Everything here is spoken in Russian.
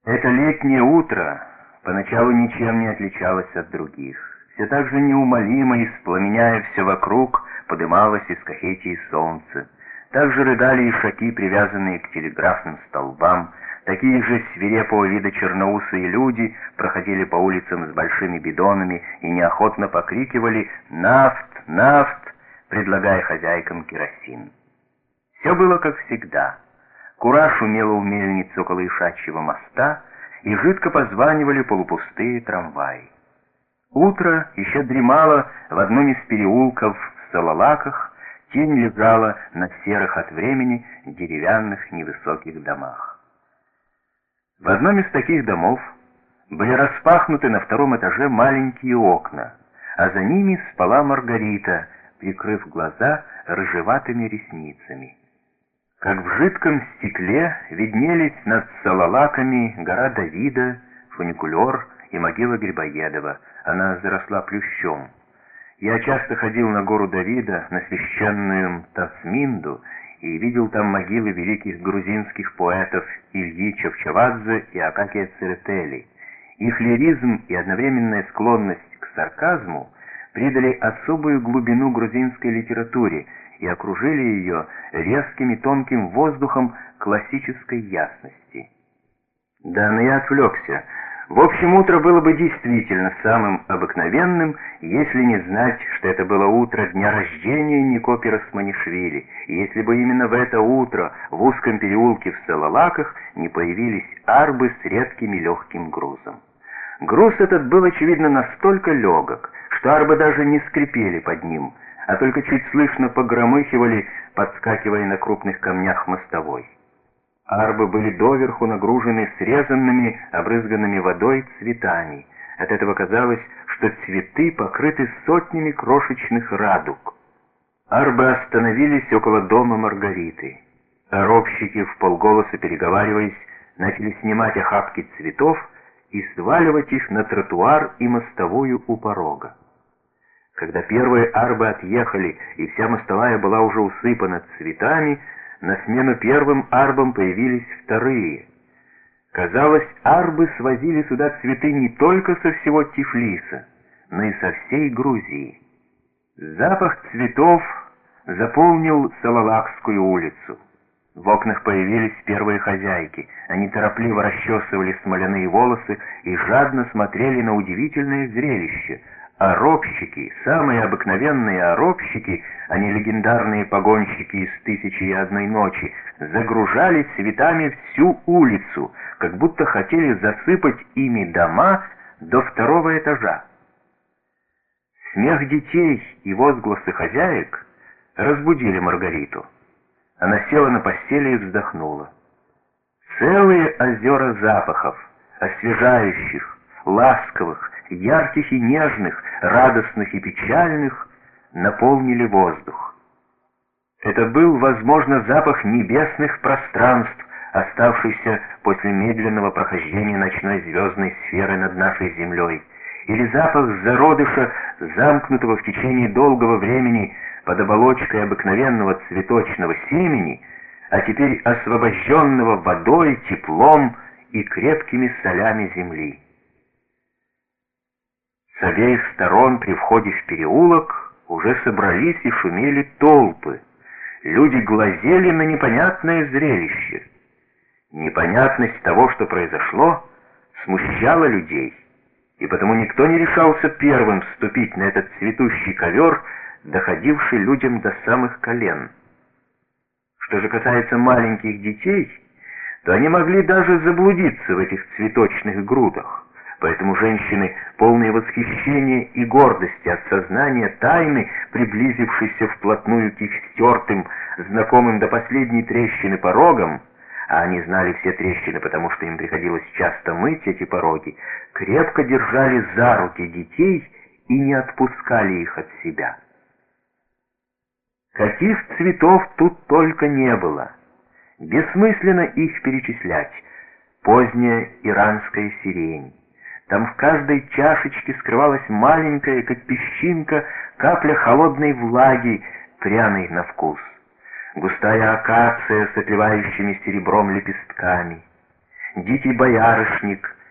Это летнее утро поначалу ничем не отличалось от других. Все так же неумолимо, испламеняя все вокруг, подымалось из кахетии солнце. Так же рыдали ишаки, привязанные к телеграфным столбам. Такие же свирепого вида черноусые люди проходили по улицам с большими бидонами и неохотно покрикивали «Нафт! Нафт!», предлагая хозяйкам керосин. Все было как всегда. Кура шумела у мельницы около Ишачьего моста, и жидко позванивали полупустые трамваи. Утро еще дремало в одном из переулков в Салалаках, тень лежала на серых от времени деревянных невысоких домах. В одном из таких домов были распахнуты на втором этаже маленькие окна, а за ними спала Маргарита, прикрыв глаза рыжеватыми ресницами. Как в жидком стекле виднелись над Салалаками гора Давида, фуникулер и могила Грибоедова. Она заросла плющом. Я часто ходил на гору Давида, на священную Тасминду, и видел там могилы великих грузинских поэтов Ильи Чавчавадзе и Акакия Церетели. Их лиризм и одновременная склонность к сарказму придали особую глубину грузинской литературе и окружили ее резким и тонким воздухом классической ясности. Да, но я отвлекся. В общем, утро было бы действительно самым обыкновенным, если не знать, что это было утро дня рождения Никопи Расманишвили, и если бы именно в это утро в узком переулке в Салалаках не появились арбы с редким и легким грузом. Груз этот был, очевидно, настолько легок, что арбы даже не скрипели под ним, а только чуть слышно погромыхивали, подскакивая на крупных камнях мостовой. Арбы были доверху нагружены срезанными, обрызганными водой цветами. От этого казалось, что цветы покрыты сотнями крошечных радуг. Арбы остановились около дома Маргариты. Робщики, вполголоса переговариваясь, начали снимать охапки цветов и сваливать их на тротуар и мостовую у порога. Когда первые арбы отъехали, и вся мостовая была уже усыпана цветами, на смену первым арбам появились вторые. Казалось, арбы свозили сюда цветы не только со всего Тифлиса, но и со всей Грузии. Запах цветов заполнил Салалакскую улицу. В окнах появились первые хозяйки. Они торопливо расчесывали смоляные волосы и жадно смотрели на удивительное зрелище. Оробщики, самые обыкновенные оробщики, а не легендарные погонщики из «Тысячи и одной ночи», загружали цветами всю улицу, как будто хотели засыпать ими дома до второго этажа. Смех детей и возгласы хозяек разбудили Маргариту. Она села на постели и вздохнула. Целые озера запахов, освежающих, ласковых, ярких и нежных, радостных и печальных, наполнили воздух. Это был, возможно, запах небесных пространств, оставшийся после медленного прохождения ночной звездной сферы над нашей землей, или запах зародыша, замкнутого в течение долгого времени под оболочкой обыкновенного цветочного семени, а теперь освобожденного водой, теплом и крепкими солями земли. С обеих сторон при входе в переулок уже собрались и шумели толпы. Люди глазели на непонятное зрелище. Непонятность того, что произошло, смущала людей, и потому никто не решался первым вступить на этот цветущий ковер, доходивший людям до самых колен. Что же касается маленьких детей, то они могли даже заблудиться в этих цветочных грудах. Поэтому женщины, полные восхищения и гордости от сознания тайны, приблизившейся вплотную к их стертым, знакомым до последней трещины порогам, а они знали все трещины, потому что им приходилось часто мыть эти пороги, крепко держали за руки детей и не отпускали их от себя. Каких цветов тут только не было. Бессмысленно их перечислять. Поздняя иранская сирень. Там в каждой чашечке скрывалась маленькая, как песчинка, капля холодной влаги, пряной на вкус. Густая акация с отливающими серебром лепестками. дикий боярышник,